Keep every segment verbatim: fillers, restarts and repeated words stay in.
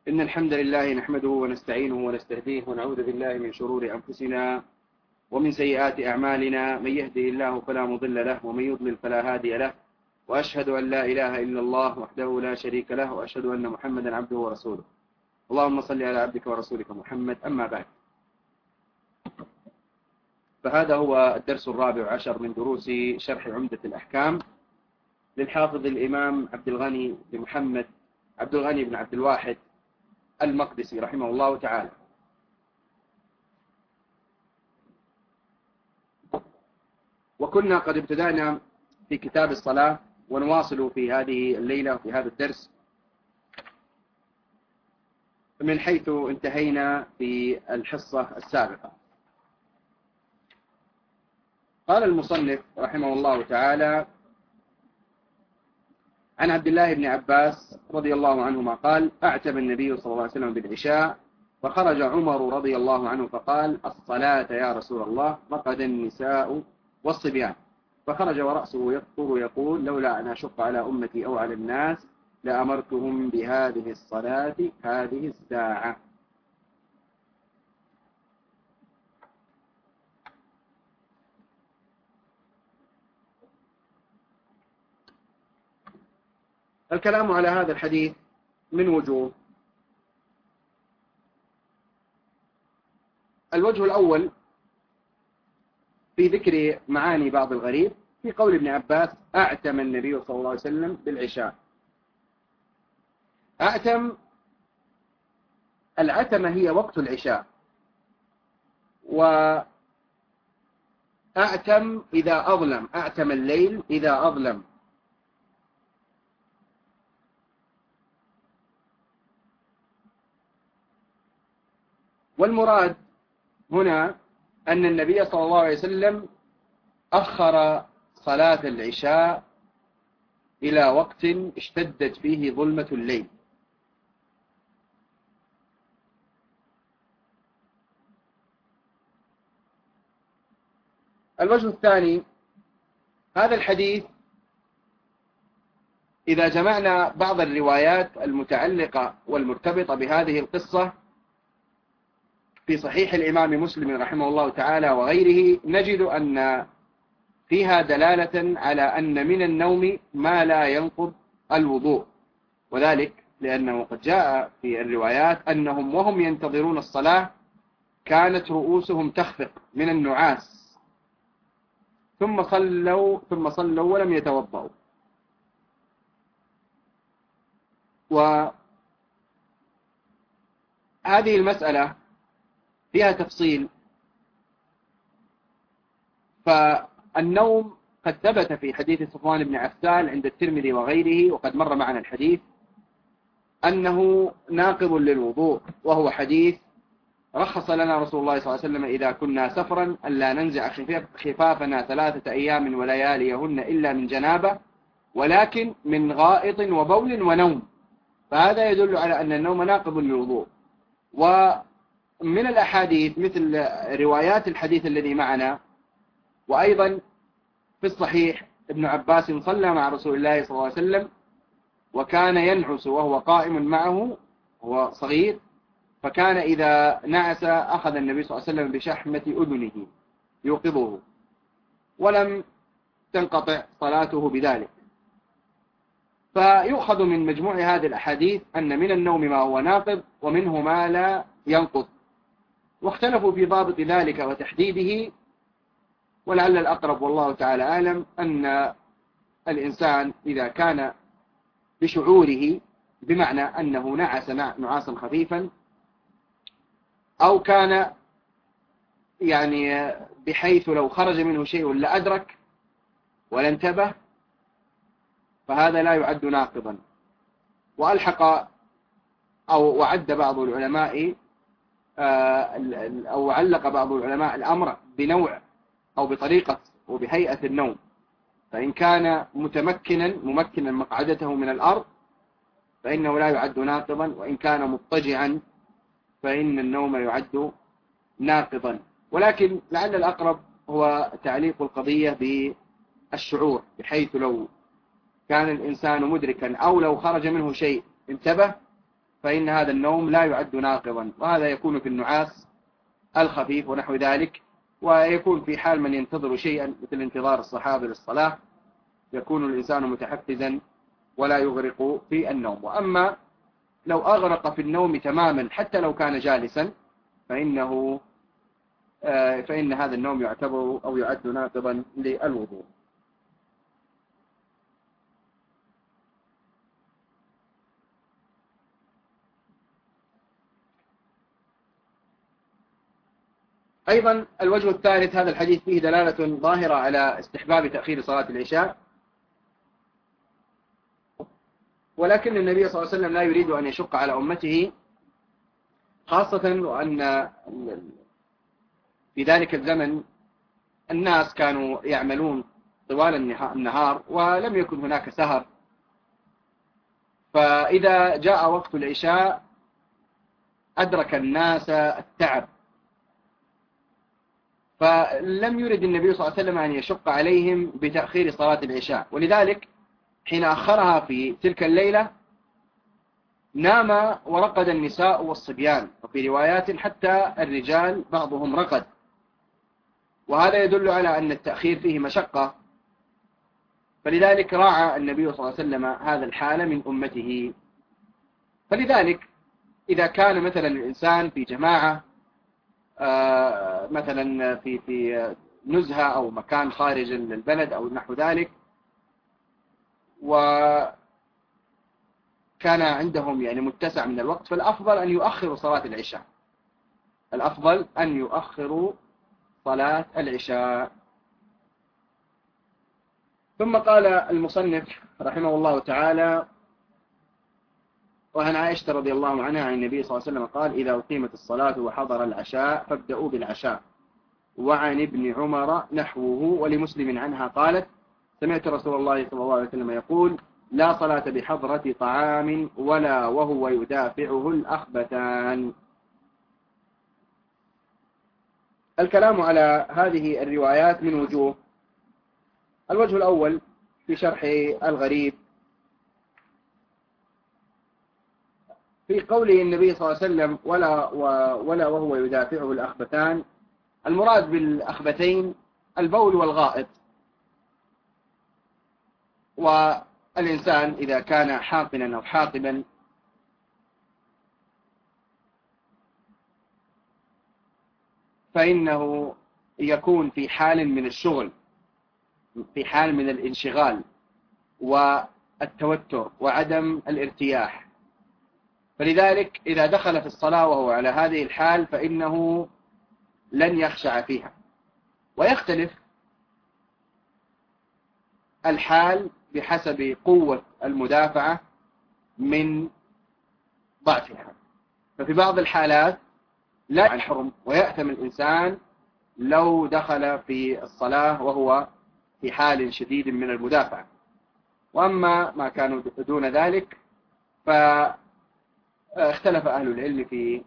إن الحمد لله نحمده ونستعينه ونستهديه ونعوذ بالله من شرور أنفسنا ومن سيئات أعمالنا. من يهده الله فلا مضل له ومن يضلل فلا هادي له، وأشهد أن لا إله إلا الله وحده لا شريك له، وأشهد أن محمدا عبده ورسوله. اللهم صل على عبدك ورسولك محمد. أما بعد، فهذا هو الدرس الرابع عشر من دروس شرح عمدة الأحكام للحافظ الإمام عبد الغني بن محمد عبد الغني بن عبد الواحد المقدسي رحمه الله تعالى. وكنا قد ابتدأنا في كتاب الصلاة، ونواصل في هذه الليلة وفي هذا الدرس من حيث انتهينا في الحصة السابقة. قال المصنف رحمه الله تعالى: عن عبد الله بن عباس رضي الله عنهما قال: أعتم النبي صلى الله عليه وسلم بالعشاء، فخرج عمر رضي الله عنه فقال: الصلاة يا رسول الله، رقد النساء والصبيان. فخرج ورأسه يفطر يقول: لولا أن أشق على أمتي أو على الناس لأمرتهم بهذه الصلاة هذه الساعة. الكلام على هذا الحديث من وجوه. الوجه الأول في ذكر معاني بعض الغريب في قول ابن عباس: أعتم النبي صلى الله عليه وسلم بالعشاء. أعتم، العتمة هي وقت العشاء، وأعتم إذا أظلم، أعتم الليل إذا أظلم. والمراد هنا أن النبي صلى الله عليه وسلم أخر صلاة العشاء إلى وقت اشتدت فيه ظلمة الليل. الوجه الثاني، هذا الحديث إذا جمعنا بعض الروايات المتعلقة والمرتبطة بهذه القصة في صحيح الإمام مسلم رحمه الله تعالى وغيره، نجد أن فيها دلالة على أن من النوم ما لا ينقض الوضوء، وذلك لأنه قد جاء في الروايات أنهم وهم ينتظرون الصلاة كانت رؤوسهم تخفق من النعاس، ثم صلوا ثم صلوا ولم يتوضأوا. وهذه المسألة فيها تفصيل. فالنوم قد ثبت في حديث صفوان بن عسال عند الترمذي وغيره، وقد مر معنا الحديث، أنه ناقض للوضوء، وهو حديث رخص لنا رسول الله صلى الله عليه وسلم إذا كنا سفرا ألا ننزع خفافنا ثلاثة أيام ولياليهن إلا من جنابة، ولكن من غائط وبول ونوم. فهذا يدل على أن النوم ناقض للوضوء. ومن الأحاديث مثل روايات الحديث الذي معنا، وأيضا في الصحيح ابن عباس صلى مع رسول الله صلى الله عليه وسلم وكان ينعس وهو قائم معه، هو صغير، فكان إذا نعس أخذ النبي صلى الله عليه وسلم بشحمة أذنه يوقظه، ولم تنقطع صلاته بذلك. فيؤخذ من مجموع هذه الأحاديث أن من النوم ما هو ناقض ومنه ما لا ينقض. واختلفوا في ضابط ذلك وتحديده، ولعل الأقرب والله تعالى أعلم أن الإنسان إذا كان بشعوره، بمعنى أنه نعس نعاسا خفيفا، أو كان يعني بحيث لو خرج منه شيء لأدرك ولا انتبه، فهذا لا يعد ناقضا. وألحق أو وعد بعض العلماء أو علق بعض العلماء الأمر بنوع أو بطريقة وبهيئة النوم، فإن كان متمكنا ممكنا مقعدته من الأرض فإنه لا يعد ناقضا، وإن كان مضطجعا فإن النوم يعد ناقضا. ولكن لعل الأقرب هو تعليق القضية بالشعور، بحيث لو كان الإنسان مدركا أو لو خرج منه شيء انتبه، فإن هذا النوم لا يعد ناقضا، وهذا يكون في النعاس الخفيف ونحو ذلك، ويكون في حال من ينتظر شيئا مثل انتظار الصحابة للصلاة، يكون الإنسان متحفزا ولا يغرق في النوم. وأما لو أغرق في النوم تماما حتى لو كان جالسا فإنه فإن هذا النوم يعتبر أو يعد ناقضا للوضوء. أيضا الوجه الثالث، هذا الحديث فيه دلالة ظاهرة على استحباب تأخير صلاة العشاء، ولكن النبي صلى الله عليه وسلم لا يريد أن يشق على أمته، خاصة وأن في ذلك الزمن الناس كانوا يعملون طوال النهار ولم يكن هناك سهر، فإذا جاء وقت العشاء أدرك الناس التعب، فلم يرد النبي صلى الله عليه وسلم أن يشق عليهم بتأخير صلاة العشاء، ولذلك حين أخرها في تلك الليلة نام ورقد النساء والصبيان، وفي روايات حتى الرجال بعضهم رقد، وهذا يدل على أن التأخير فيه مشقة، فلذلك راعى النبي صلى الله عليه وسلم هذا الحال من أمته. فلذلك إذا كان مثلا الإنسان في جماعة مثلا في في نزهة أو مكان خارج البلد أو نحو ذلك، وكان عندهم يعني متسع من الوقت، فالأفضل أن يؤخروا صلاة العشاء، الأفضل أن يؤخروا صلاة العشاء. ثم قال المصنف رحمه الله تعالى: وعن عائشة رضي الله عنها عن النبي صلى الله عليه وسلم قال: إذا أقيمت الصلاة وحضر العشاء فابدأوا بالعشاء. وعن ابن عمر نحوه. ولمسلم عنها قالت: سمعت رسول الله صلى الله عليه وسلم يقول: لا صلاة بحضرة طعام ولا وهو يدافعه الأخبثان. الكلام على هذه الروايات من وجوه. الوجه الأول في شرح الغريب، في قوله النبي صلى الله عليه وسلم: ولا, ولا وهو يدافعه الأخبثان، المراد بالأخبثين البول والغائط. والإنسان إذا كان حاقنا أو حاقبا فإنه يكون في حال من الشغل، في حال من الانشغال والتوتر وعدم الارتياح، فلذلك إذا دخل في الصلاة وهو على هذه الحال فإنه لن يخشع فيها. ويختلف الحال بحسب قوة المدافعة من ضعفها، ففي بعض الحالات لا يحرم ويأثم الإنسان لو دخل في الصلاة وهو في حال شديد من المدافعة. وأما ما كانوا دون ذلك فاختلف أهل العلم في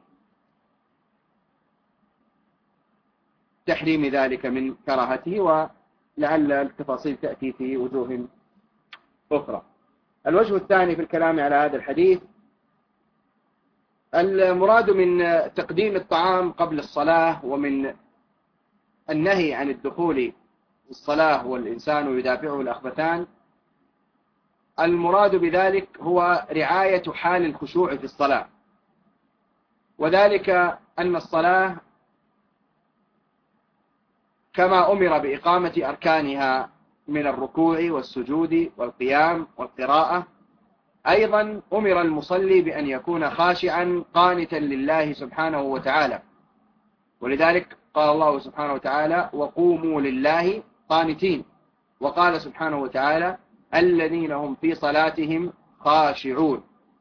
تحريم ذلك من كراهته، ولعل التفاصيل تأتي في وجوه أخرى. الوجه الثاني في الكلام على هذا الحديث، المراد من تقديم الطعام قبل الصلاة ومن النهي عن الدخول في الصلاة والإنسان يدافعه الأخبثان، المراد بذلك هو رعاية حال الخشوع في الصلاة، وذلك أن الصلاة كما أمر بإقامة أركانها من الركوع والسجود والقيام والقراءة، أيضا أمر المصلي بأن يكون خاشعا قانتا لله سبحانه وتعالى، ولذلك قال الله سبحانه وتعالى: وقوموا لله قانتين. وقال سبحانه وتعالى: الذين هم في صلاتهم خاشعون.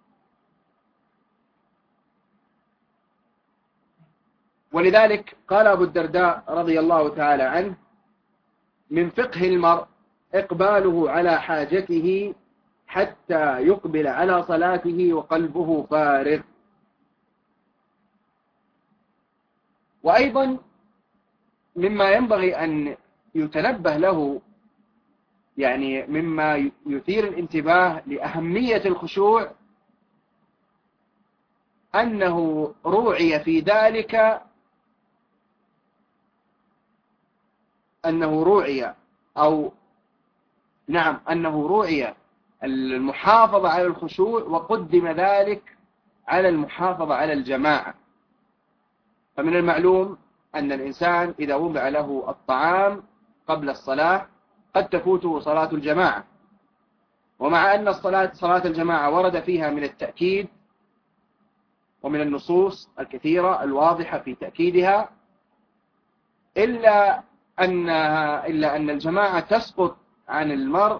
ولذلك قال أبو الدرداء رضي الله تعالى عنه: من فقه المرء إقباله على حاجته حتى يقبل على صلاته وقلبه فارغ. وأيضا مما ينبغي أن يتنبه له، يعني مما يثير الانتباه لأهمية الخشوع، أنه روعي في ذلك أنه روعي أو نعم أنه روعي المحافظة على الخشوع وقدم ذلك على المحافظة على الجماعة. فمن المعلوم أن الإنسان إذا وضع له الطعام قبل الصلاة قد تفوته صلاة الجماعة، ومع أن الصلاة صلاة الجماعة ورد فيها من التأكيد ومن النصوص الكثيرة الواضحة في تأكيدها، إلا أنها إلا أن الجماعة تسقط عن المرء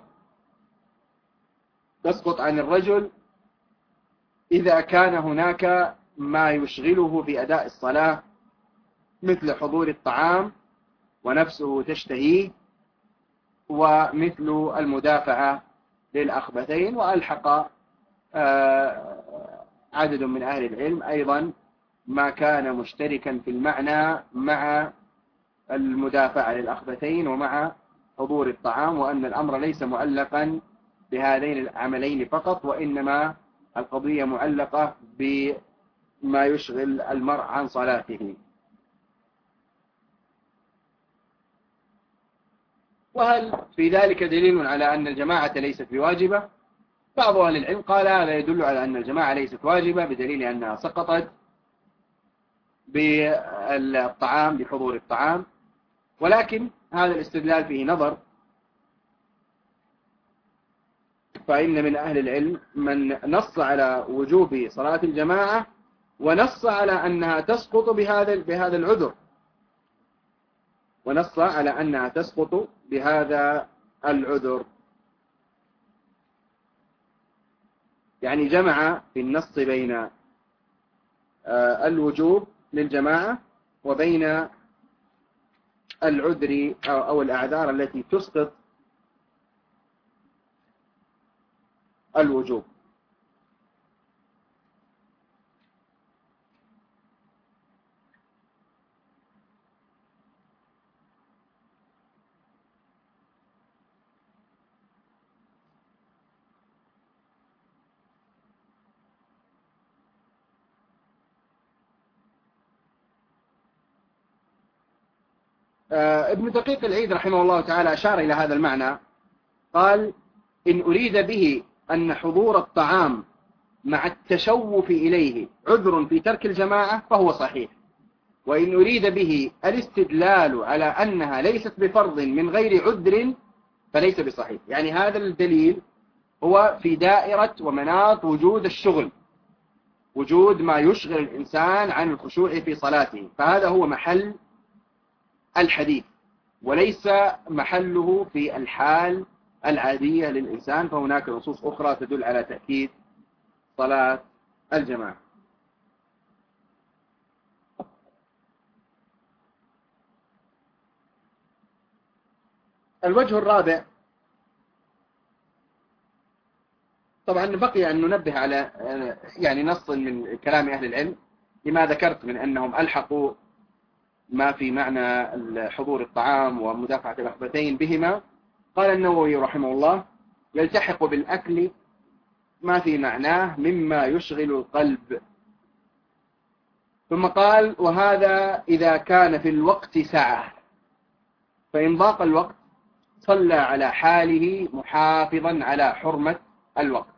تسقط عن الرجل إذا كان هناك ما يشغله في أداء الصلاة مثل حضور الطعام ونفسه تشتهيه، ومثل المدافعة للأخبثين. وألحق عدد من أهل العلم أيضا ما كان مشتركا في المعنى مع المدافعة للأخبثين ومع حضور الطعام، وأن الأمر ليس معلقا بهذين العملين فقط، وإنما القضية معلقة بما يشغل المرء عن صلاته. وهل في ذلك دليل على أن الجماعة ليست بواجبة؟ بعض أهل العلم قال هذا يدل على أن الجماعة ليست واجبة بدليل أنها سقطت بالطعام بحضور الطعام، ولكن هذا الاستدلال فيه نظر، فإن من أهل العلم من نص على وجوب صلاة الجماعة ونص على أنها تسقط بهذا بهذا العذر ونص على أنها تسقط بهذا العذر يعني جمع في النص بين الوجوب للجماعة وبين العذر أو الأعذار التي تسقط الوجوب. ابن دقيق العيد رحمه الله تعالى أشار إلى هذا المعنى، قال إن أريد به أن حضور الطعام مع التشوف إليه عذر في ترك الجماعة فهو صحيح، وإن أريد به الاستدلال على أنها ليست بفرض من غير عذر فليس بصحيح. يعني هذا الدليل هو في دائرة ومناط وجود الشغل، وجود ما يشغل الإنسان عن الخشوع في صلاته، فهذا هو محل الحديث وليس محله في الحال العادية للإنسان، فهناك نصوص أخرى تدل على تأكيد صلاة الجماعة. الوجه الرابع، طبعا بقي أن ننبه على يعني نص من كلام أهل العلم لما ذكرت من أنهم ألحقوا ما في معنى حضور الطعام ومدافعة الأخبثين بهما. قال النووي رحمه الله يلتحق بالأكل ما في معناه مما يشغل القلب، ثم قال وهذا إذا كان في الوقت سعة، فإن ضاق الوقت صلى على حاله محافظا على حرمة الوقت.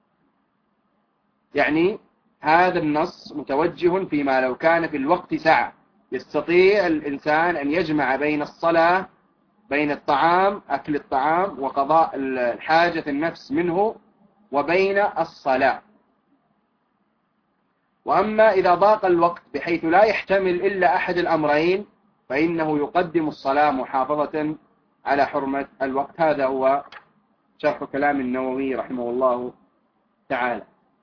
يعني هذا النص متوجه فيما لو كان في الوقت سعة يستطيع الإنسان أن يجمع بين الصلاة بين الطعام أكل الطعام وقضاء الحاجة النفس منه وبين الصلاة. وأما إذا ضاق الوقت بحيث لا يحتمل إلا أحد الأمرين فإنه يقدم الصلاة محافظة على حرمة الوقت. هذا هو شرح كلام النووي رحمه الله تعالى.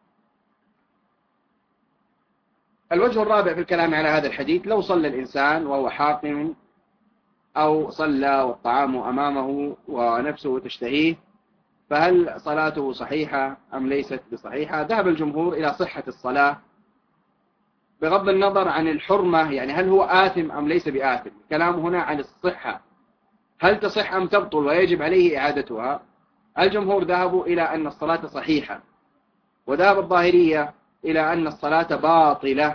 الوجه الرابع في الكلام على هذا الحديث، لو صلى الإنسان وهو حاقم أو صلى والطعام أمامه ونفسه تشتهيه فهل صلاته صحيحة أم ليست بصحيحة؟ ذهب الجمهور إلى صحة الصلاة بغض النظر عن الحرمة، يعني هل هو آثم أم ليس بآثم. الكلام هنا عن الصحة، هل تصح أم تبطل ويجب عليه إعادتها. الجمهور ذهبوا إلى أن الصلاة صحيحة، وذهب الظاهرية إلى أن الصلاة باطلة.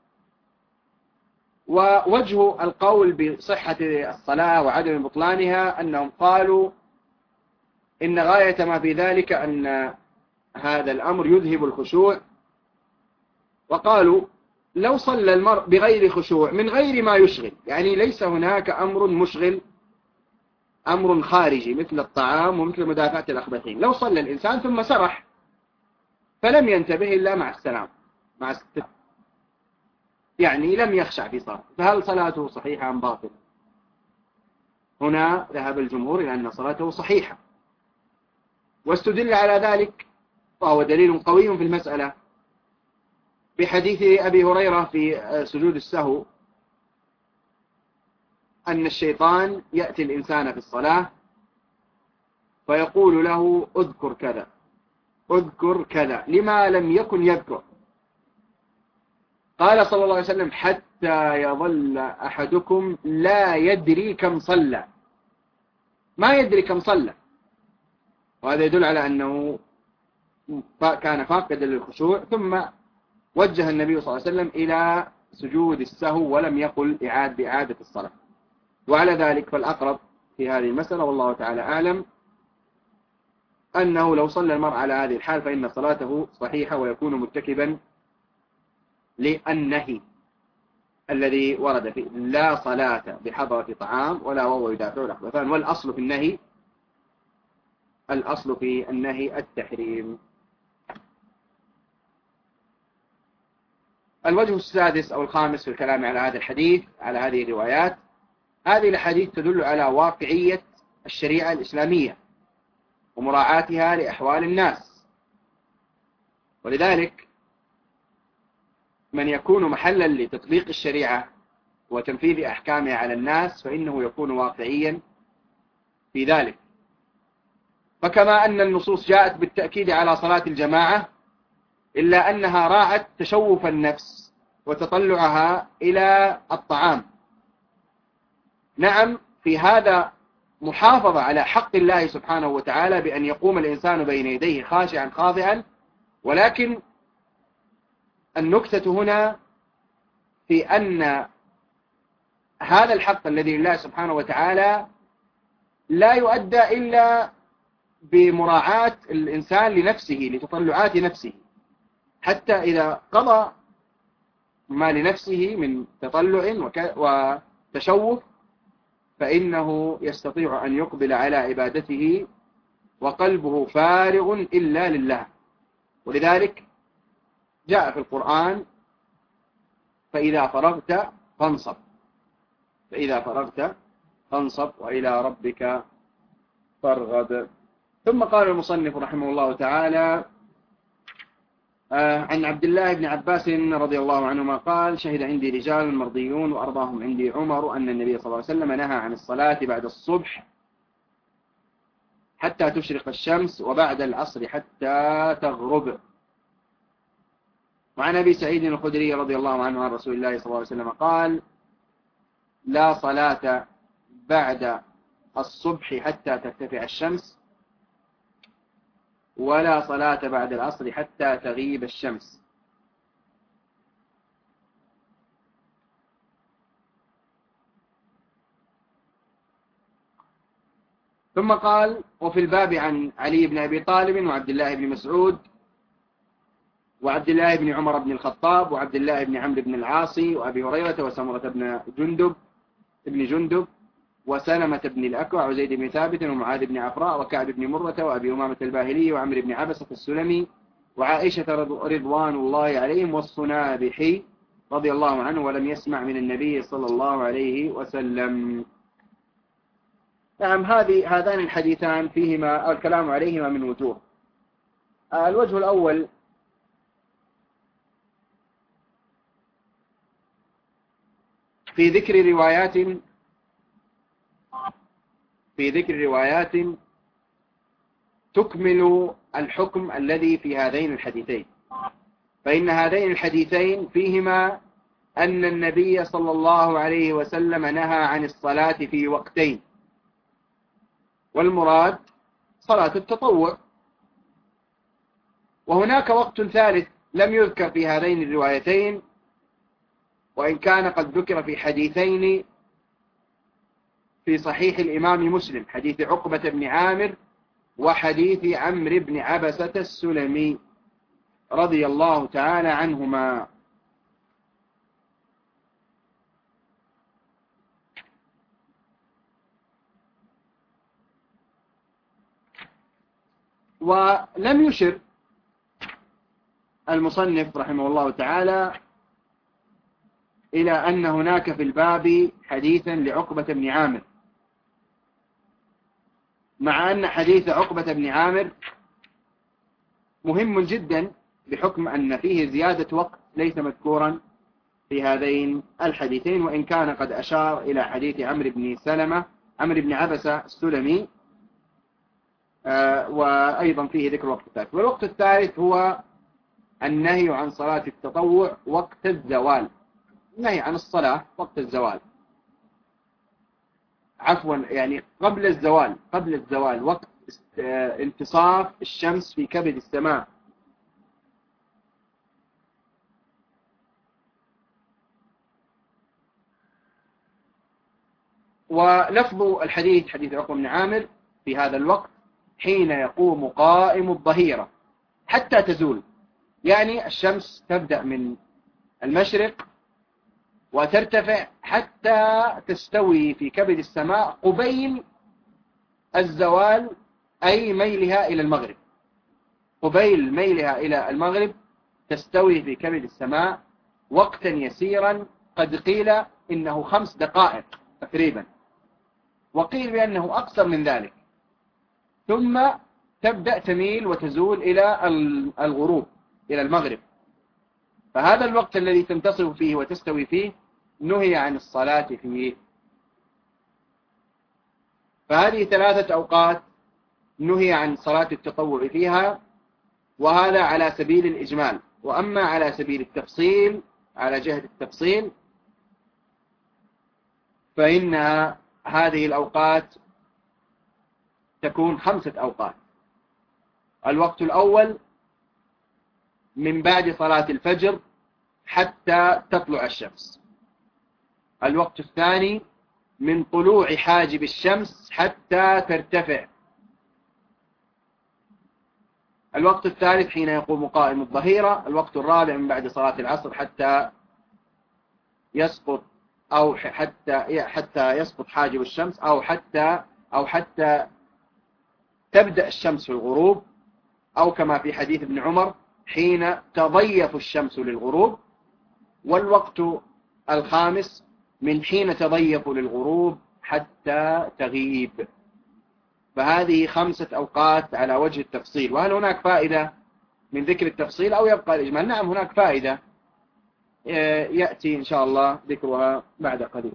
ووجه القول بصحة الصلاة وعدم بطلانها أنهم قالوا إن غاية ما في ذلك أن هذا الأمر يذهب الخشوع، وقالوا لو صلى المرء بغير خشوع من غير ما يشغل، يعني ليس هناك أمر مشغل، أمر خارجي مثل الطعام ومثل مدافعة الأخبثين، لو صلى الإنسان ثم سرح فلم ينتبه إلا مع السلام مع السلام يعني لم يخشع في صلاته، فهل صلاته صحيحة أم باطلة؟ هنا ذهب الجمهور إلى أن صلاته صحيحة، واستدل على ذلك وهو دليل قوي في المسألة بحديث أبي هريرة في سجود السهو أن الشيطان يأتي الإنسان في الصلاة فيقول له اذكر كذا اذكر كذا لما لم يكن يذكر. قال صلى الله عليه وسلم حتى يظل أحدكم لا يدري كم صلى، ما يدري كم صلى، وهذا يدل على أنه كان فاقدا للخشوع. ثم وجه النبي صلى الله عليه وسلم إلى سجود السهو ولم يقل إعاد بإعادة الصلاة. وعلى ذلك فالأقرب في هذه المسألة والله تعالى أعلم أنه لو صلى المرء على هذه الحال فإن صلاته صحيحة ويكون مرتكبا للنهي الذي ورد فيه لا صلاة بحضرة طعام ولا وهو يدافع الأخبثان. والأصل في النهي الأصل في النهي التحريم. الوجه السادس أو الخامس في الكلام على هذا الحديث على هذه الروايات، هذه الحديث تدل على واقعية الشريعة الإسلامية ومراعاتها لأحوال الناس، ولذلك من يكون محلا لتطبيق الشريعة وتنفيذ أحكامها على الناس فإنه يكون واقعيا في ذلك. فكما أن النصوص جاءت بالتأكيد على صلاة الجماعة إلا أنها راعت تشوف النفس وتطلعها إلى الطعام. نعم في هذا محافظة على حق الله سبحانه وتعالى بأن يقوم الإنسان بين يديه خاشعا خاضعا، ولكن النكتة هنا في أن هذا الحق الذي لله سبحانه وتعالى لا يؤدى إلا بمراعاة الإنسان لنفسه لتطلعات نفسه، حتى إذا قضى ما لنفسه من تطلع وتشوف فإنه يستطيع أن يقبل على عبادته وقلبه فارغ إلا لله. ولذلك جاء في القرآن فإذا فرغت فانصب فإذا فرغت فانصب وإلى ربك فارغب. ثم قال المصنف رحمه الله تعالى عن عبد الله بن عباس رضي الله عنهما قال شهد عندي رجال مرضيون وأرضاهم عندي عمر أن النبي صلى الله عليه وسلم نهى عن الصلاة بعد الصبح حتى تشرق الشمس وبعد العصر حتى تغرب. وعن أبي سعيد الخدري رضي الله عنه عن رسول الله صلى الله عليه وسلم قال لا صلاة بعد الصبح حتى ترتفع الشمس ولا صلاة بعد العصر حتى تغيب الشمس. ثم قال وفي الباب عن علي بن أبي طالب وعبد الله بن مسعود وعبد الله بن عمر بن الخطاب وعبد الله بن عمرو بن العاص وأبي هريرة وسمرة بن جندب ابن جندب وسلمة بن الأكوع وزيد بن ثابت ومعاذ بن عفراء وكعب بن مرة وأبي أمامة الباهلي وعمر بن عبسة السلمي وعائشة رضوان الله عليهم والصنابحي رضي الله عنه ولم يسمع من النبي صلى الله عليه وسلم. نعم هذه هذان الحديثان فيهما الكلام عليهما من وجوه. الوجه الأول في ذكر روايات في ذكر روايات تكمل الحكم الذي في هذين الحديثين. فإن هذين الحديثين فيهما أن النبي صلى الله عليه وسلم نهى عن الصلاة في وقتين، والمراد صلاة التطوع. وهناك وقت ثالث لم يذكر في هذين الروايتين، وإن كان قد ذكر في حديثين في صحيح الإمام مسلم، حديث عقبة بن عامر وحديث عمرو بن عبسة السلمي رضي الله تعالى عنهما. ولم يشر المصنف رحمه الله تعالى إلى أن هناك في الباب حديثا لعقبة بن عامر، مع أن حديث عقبة بن عامر مهم جدا بحكم أن فيه زيادة وقت ليس مذكورا في هذين الحديثين، وإن كان قد أشار إلى حديث عمرو بن سلمة عمرو بن عبسة السلمي، آه وأيضا فيه ذكر الوقت الثالث. والوقت الثالث هو النهي عن صلاة التطوع وقت الزوال، النهي عن الصلاة وقت الزوال، عفوا يعني قبل الزوال قبل الزوال وقت انتصاف الشمس في كبد السماء. ولفظ الحديث حديث عقبة بن عامر في هذا الوقت حين يقوم قائم الظهيرة حتى تزول، يعني الشمس تبدأ من المشرق وترتفع حتى تستوي في كبد السماء قبيل الزوال، أي ميلها إلى المغرب، قبيل ميلها إلى المغرب تستوي في كبد السماء وقتا يسيرا، قد قيل إنه خمس دقائق تقريبا، وقيل بأنه أقصر من ذلك، ثم تبدأ تميل وتزول إلى الغروب إلى المغرب. فهذا الوقت الذي تنتصف فيه وتستوي فيه نهي عن الصلاة فيه. فهذه ثلاثة أوقات نهي عن صلاة التطوع فيها، وهذا على سبيل الإجمال. وأما على سبيل التفصيل، على جهة التفصيل، فإن هذه الأوقات تكون خمسة أوقات. الوقت الأول من بعد صلاة الفجر حتى تطلع الشمس. الوقت الثاني من طلوع حاجب الشمس حتى ترتفع. الوقت الثالث حين يقوم قائم الظهيرة. الوقت الرابع من بعد صلاة العصر حتى يسقط أو حتى حتى يسقط حاجب الشمس، أو حتى أو حتى تبدأ الشمس في الغروب، أو كما في حديث ابن عمر حين تضيف الشمس للغروب. والوقت الخامس من حين تضيف للغروب حتى تغيب. فهذه خمسة أوقات على وجه التفصيل. وهل هناك فائدة من ذكر التفصيل أو يبقى الإجمال؟ نعم هناك فائدة يأتي إن شاء الله ذكرها بعد قليل.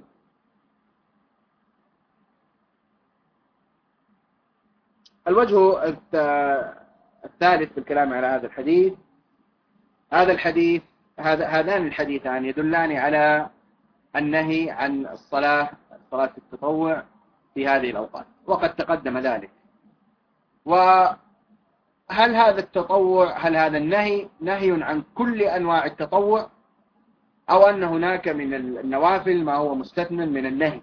الوجه الثالث في الكلام على هذا الحديث، هذا الحديث هذا هذان الحديثان يدلان على النهي عن الصلاة صلاة التطوع في هذه الأوقات، وقد تقدم ذلك. وهل هذا التطوع هل هذا النهي نهي عن كل أنواع التطوع، أو أن هناك من النوافل ما هو مستثنى من النهي؟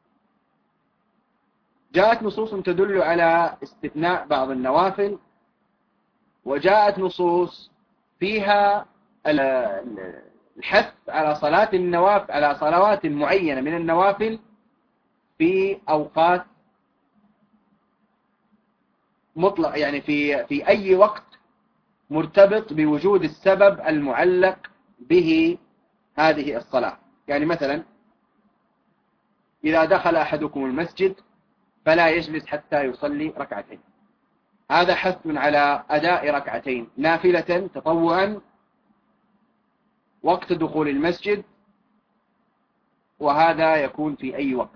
جاءت نصوص تدل على استثناء بعض النوافل، وجاءت نصوص فيها الحث على صلاة النوافل على صلوات معينة من النوافل في أوقات مطلق، يعني في في أي وقت مرتبط بوجود السبب المعلق به هذه الصلاة. يعني مثلا إذا دخل أحدكم المسجد فلا يجلس حتى يصلي ركعتين، هذا حث على أداء ركعتين نافلة تطوعا وقت دخول المسجد، وهذا يكون في أي وقت.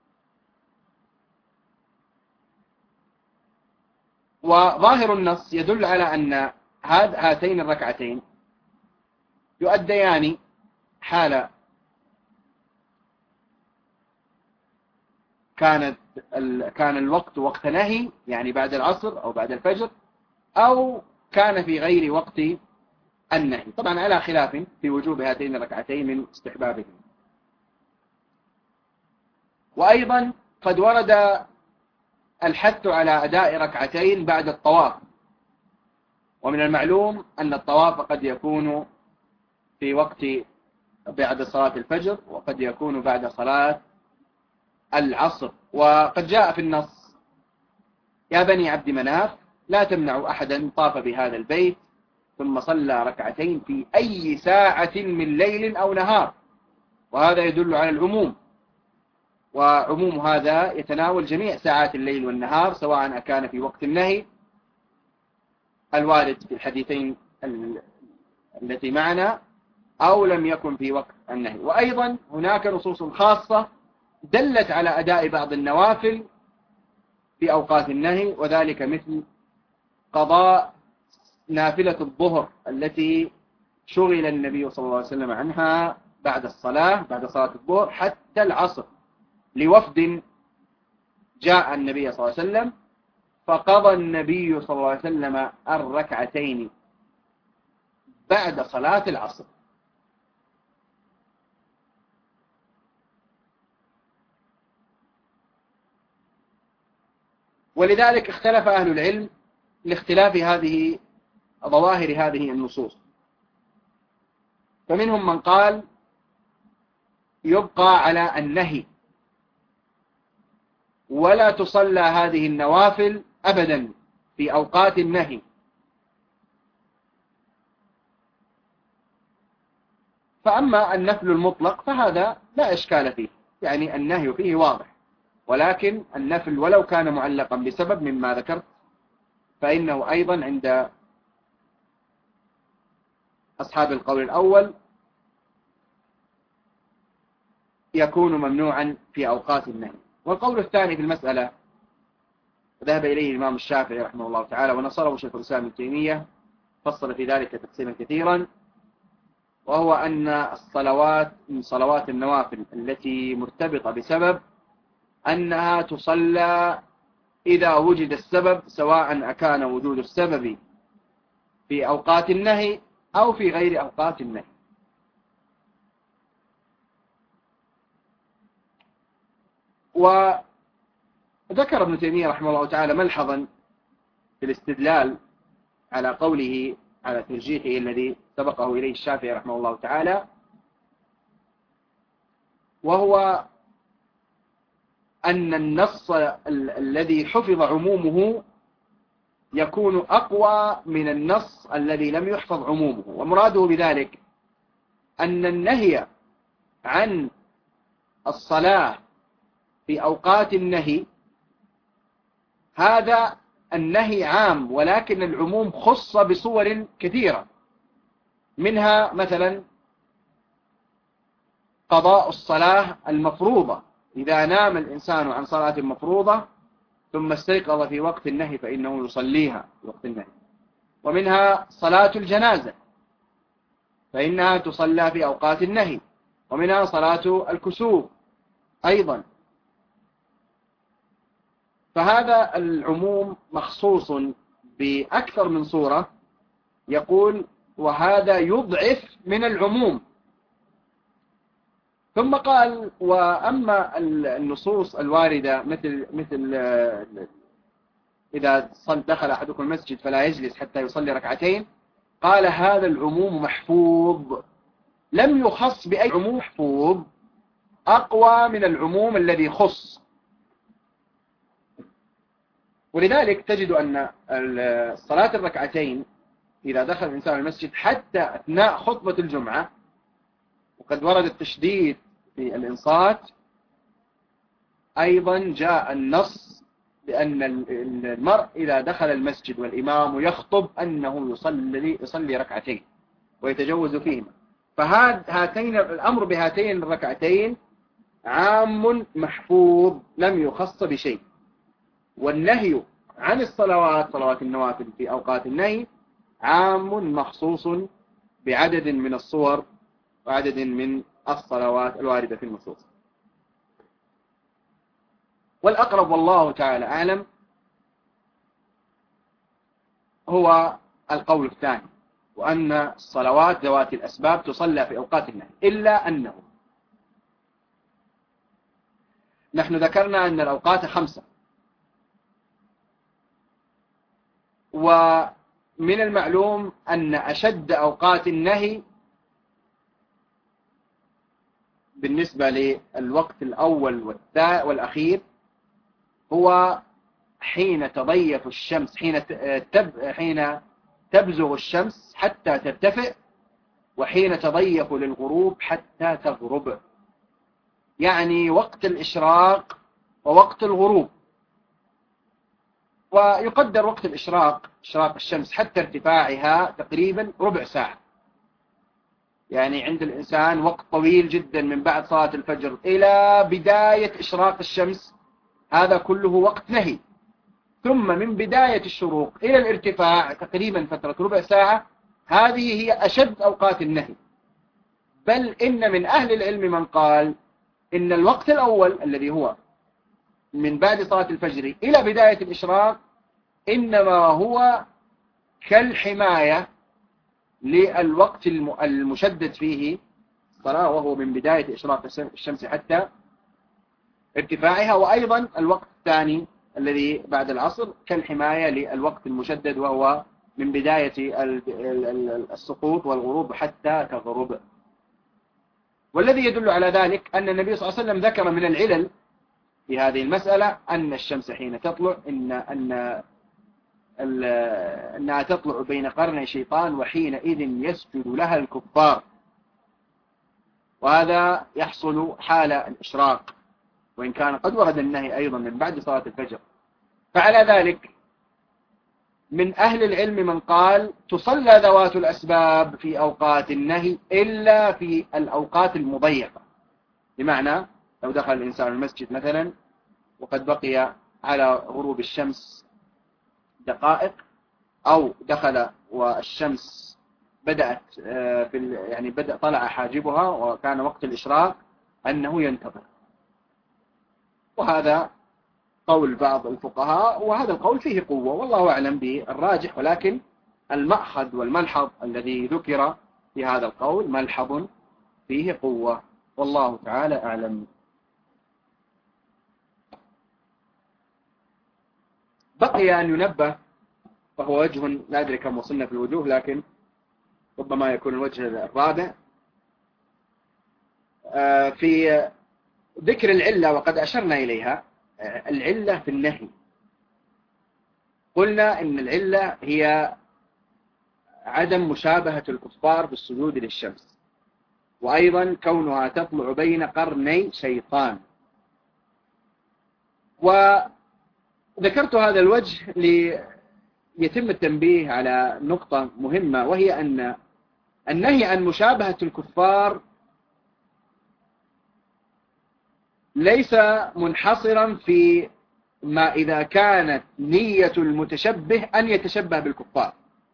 وظاهر النص يدل على أن هاتين الركعتين يؤديان حال كانت كان الوقت وقت نهي، يعني بعد العصر أو بعد الفجر، أو كان في غير وقت النهي، طبعا على خلاف في وجوب هاتين الركعتين من استحبابهم. وأيضا قد ورد الحث على أداء ركعتين بعد الطواف، ومن المعلوم أن الطواف قد يكون في وقت بعد صلاة الفجر، وقد يكون بعد صلاة العصر. وقد جاء في النص: يا بني عبد مناف لا تمنعوا أحدا طاف بهذا البيت ثم صلى ركعتين في أي ساعة من ليل أو نهار. وهذا يدل على العموم، وعموم هذا يتناول جميع ساعات الليل والنهار، سواء أكان في وقت النهي الوارد في الحديثين التي معنا أو لم يكن في وقت النهي. وأيضا هناك نصوص خاصة دلت على أداء بعض النوافل في أوقات النهي، وذلك مثل قضاء نافلة الظهر التي شغل النبي صلى الله عليه وسلم عنها بعد الصلاة بعد صلاة الظهر حتى العصر، لوفد جاء النبي صلى الله عليه وسلم، فقضى النبي صلى الله عليه وسلم الركعتين بعد صلاة العصر. ولذلك اختلف أهل العلم لاختلاف هذه ظواهر هذه النصوص، فمنهم من قال يبقى على النهي ولا تصلى هذه النوافل أبدا في أوقات النهي، فأما النفل المطلق فهذا لا إشكال فيه، يعني النهي فيه واضح، ولكن النفل ولو كان معلقا بسبب مما ذكرت فإنه أيضا عند أصحاب القول الأول يكون ممنوعا في أوقات النهي. والقول الثاني في المسألة ذهب إليه الإمام الشافعي رحمه الله تعالى ونصره شيخ الإسلام ابن تيمية، فصل في ذلك تفصيلا كثيرا، وهو أن الصلوات من صلوات النوافل التي مرتبطة بسبب أنها تصلى إذا وجد السبب، سواء أكان وجود السبب في أوقات النهي أو في غير أوقات النهي. وذكر ابن تيمية رحمه الله تعالى ملحظا في الاستدلال على قوله على ترجيحه الذي سبقه إليه الشافعي رحمه الله تعالى، وهو أن النص ال الذي حفظ عمومه يكون أقوى من النص الذي لم يحفظ عمومه. ومراده بذلك أن النهي عن الصلاة في أوقات النهي هذا النهي عام، ولكن العموم خص بصور كثيرة، منها مثلا قضاء الصلاة المفروضة، إذا نام الإنسان عن صلاة مفروضة ثم استيقظ في وقت النهي فإنه يصليها في وقت النهي. ومنها صلاة الجنازة فإنها تصلى في أوقات النهي. ومنها صلاة الكسوف أيضا. فهذا العموم مخصوص بأكثر من صورة، يقول وهذا يضعف من العموم. ثم قال وأما النصوص الواردة مثل مثل إذا دخل أحدكم المسجد فلا يجلس حتى يصلي ركعتين، قال هذا العموم محفوظ، لم يخص بأي عموم، محفوظ أقوى من العموم الذي خص. ولذلك تجد أن صلاة الركعتين إذا دخل الإنسان المسجد حتى أثناء خطبة الجمعة، وقد ورد التشديد في الإنصات، أيضا جاء النص بأن المرء إذا دخل المسجد والإمام يخطب أنه يصلي, يصلي ركعتين ويتجوز فيهما. فهاتين الأمر بهاتين الركعتين عام محفوظ لم يخص بشيء. والنهي عن الصلوات صلوات النوافل في أوقات النهي عام مخصوص بعدد من الصور وعدد من الصلوات الواردة في النصوص. والأقرب والله تعالى أعلم هو القول الثاني، وأن الصلوات ذوات الأسباب تصلى في أوقات النهي، إلا أنه نحن ذكرنا أن الأوقات خمسة، ومن المعلوم أن أشد أوقات النهي بالنسبة للوقت الأول والأخير هو حين تضيف الشمس، حين تب حين تبزغ الشمس حتى ترتفع، وحين تضيف للغروب حتى تغرب، يعني وقت الإشراق ووقت الغروب. ويقدر وقت الإشراق، إشراق الشمس حتى ارتفاعها تقريبا ربع ساعة، يعني عند الإنسان وقت طويل جدا من بعد صلاة الفجر إلى بداية إشراق الشمس، هذا كله وقت نهي. ثم من بداية الشروق إلى الارتفاع تقريبا فترة ربع ساعة، هذه هي أشد أوقات النهي. بل إن من أهل العلم من قال إن الوقت الأول الذي هو من بعد صلاة الفجر إلى بداية الإشراق إنما هو كالحماية للوقت المشدد فيه الصلاة، وهو من بداية إشراق الشمس حتى ارتفاعها. وأيضا الوقت الثاني الذي بعد العصر كالحماية للوقت المشدد، وهو من بداية السقوط والغروب حتى تغرب. والذي يدل على ذلك أن النبي صلى الله عليه وسلم ذكر من العلل في هذه المسألة أن الشمس حين تطلع إن أن أنها تطلع بين قرني شيطان، وحينئذ يسجد لها الكفار، وهذا يحصل حال الإشراق، وإن كان قد ورد النهي أيضا من بعد صلاة الفجر. فعلى ذلك من أهل العلم من قال تصلى ذوات الأسباب في أوقات النهي إلا في الأوقات المضيقة، بمعنى لو دخل الإنسان المسجد مثلا وقد بقي على غروب الشمس دقائق، أو دخل والشمس بدأت في يعني بدأ طلع حاجبها وكان وقت الإشراق، أنه ينتظر. وهذا قول بعض الفقهاء، وهذا القول فيه قوة، والله أعلم بالراجح، ولكن المأخذ والملحظ الذي ذكر في هذا القول ملحظ فيه قوة، والله تعالى أعلم. بقي أن ينبه، وهو وجه لا أدري كم وصلنا في الوجوه، لكن ربما يكون الوجه الرابع في ذكر العلة، وقد أشرنا إليها. العلة في النهي قلنا إن العلة هي عدم مشابهة الكفار بالسجود للشمس، وأيضا كونها تطلع بين قرني شيطان. وذكرت هذا الوجه ليتم التنبيه على نقطة مهمة، وهي أن النهي عن مشابهة الكفار ليس منحصرا في ما إذا كانت نية المتشبه أن يتشبه بالكفار.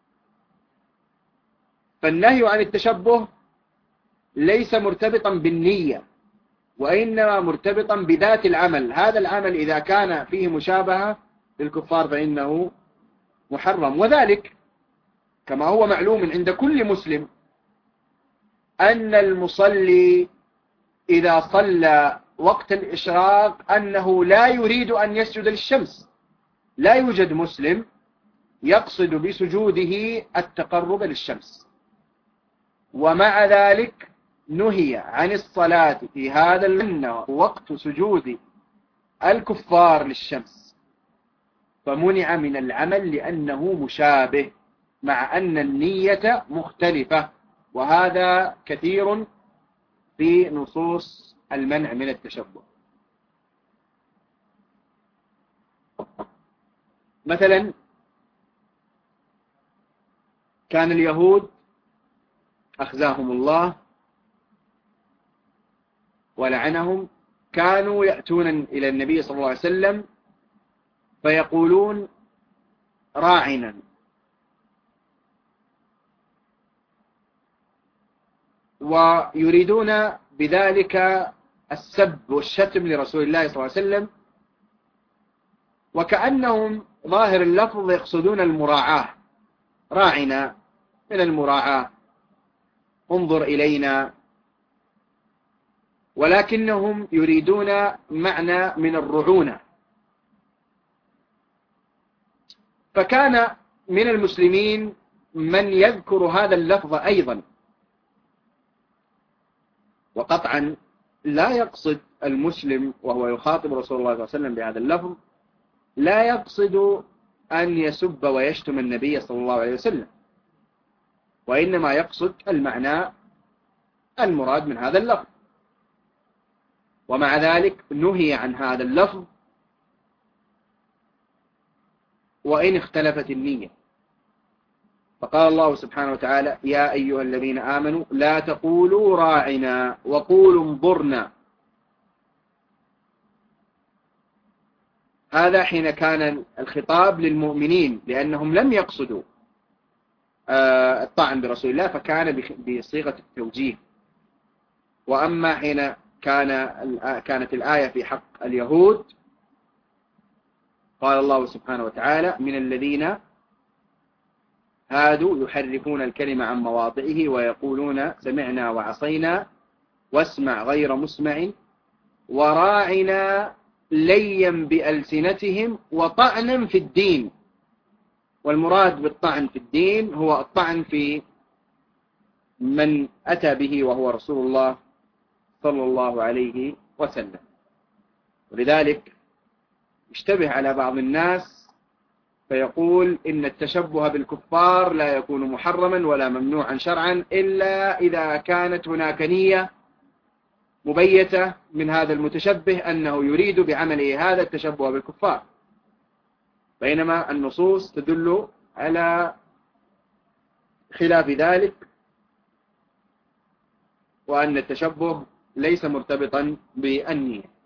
فالنهي عن التشبه ليس مرتبطا بالنية، وإنما مرتبطا بذات العمل. هذا العمل إذا كان فيه مشابهة للكفار فإنه محرم. وذلك كما هو معلوم عند كل مسلم أن المصلي إذا صلى وقت الإشراق أنه لا يريد أن يسجد للشمس. لا يوجد مسلم يقصد بسجوده التقرب للشمس، ومع ذلك نهي عن الصلاة في هذا الوقت وقت سجود الكفار للشمس، فمنع من العمل لأنه مشابه، مع أن النية مختلفة. وهذا كثير في نصوص المنع من التشبه. مثلا كان اليهود أخزاهم الله ولعنهم كانوا يأتون إلى النبي صلى الله عليه وسلم فيقولون راعنا، ويريدون بذلك السب والشتم لرسول الله صلى الله عليه وسلم، وكأنهم ظاهر اللفظ يقصدون المراعاة. راعنا من المراعاة، انظر إلينا، ولكنهم يريدون معنى من الرعونة. فكان من المسلمين من يذكر هذا اللفظ أيضا، وقطعا لا يقصد المسلم وهو يخاطب رسول الله صلى الله عليه وسلم بهذا اللفظ، لا يقصد أن يسب ويشتم النبي صلى الله عليه وسلم، وإنما يقصد المعنى المراد من هذا اللفظ. ومع ذلك نهي عن هذا اللفظ وإن اختلفت النية. فقال الله سبحانه وتعالى: يا أيها الذين آمنوا لا تقولوا راعنا وقولوا انظرنا. هذا حين كان الخطاب للمؤمنين، لأنهم لم يقصدوا الطعن برسول الله، فكان بصيغة التوجيه. وأما حين كان كانت الآية في حق اليهود، قال الله سبحانه وتعالى: من الذين هادوا يحرفون الكلمة عن مواضعه ويقولون سمعنا وعصينا واسمع غير مسمع وراعنا ليا بألسنتهم وطعنا في الدين. والمراد بالطعن في الدين هو الطعن في من أتى به وهو رسول الله صلى الله عليه وسلم. ولذلك يشتبه على بعض الناس فيقول إن التشبه بالكفار لا يكون محرما ولا ممنوعا شرعا إلا إذا كانت هناك نية مبيتة من هذا المتشبه أنه يريد بعمله هذا التشبه بالكفار، بينما النصوص تدل على خلاف ذلك، وأن التشبه ليس مرتبطا بالنية.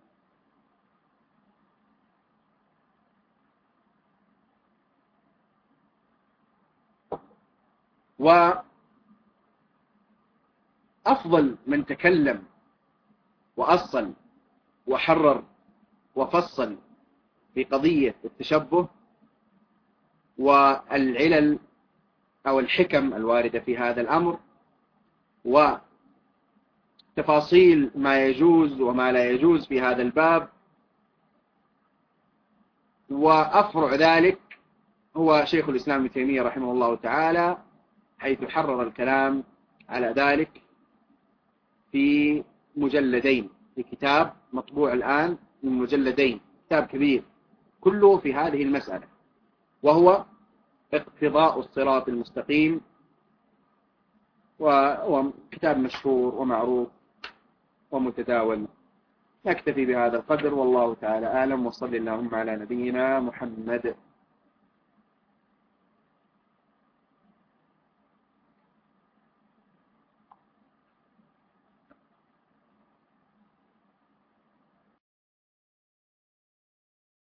وأفضل من تكلم وأصل وحرر وفصل في قضية التشبه والعلل أو الحكم الواردة في هذا الأمر وتفاصيل ما يجوز وما لا يجوز في هذا الباب، وأفرع ذلك هو شيخ الإسلام ابن تيمية رحمه الله تعالى، حيث حرر الكلام على ذلك في مجلدين، في كتاب مطبوع الآن من مجلدين، كتاب كبير كله في هذه المسألة، وهو اقتضاء الصراط المستقيم، وكتاب مشهور ومعروف ومتداول. نكتفي بهذا القدر، والله تعالى أعلم، وصلى اللهم على نبينا محمد.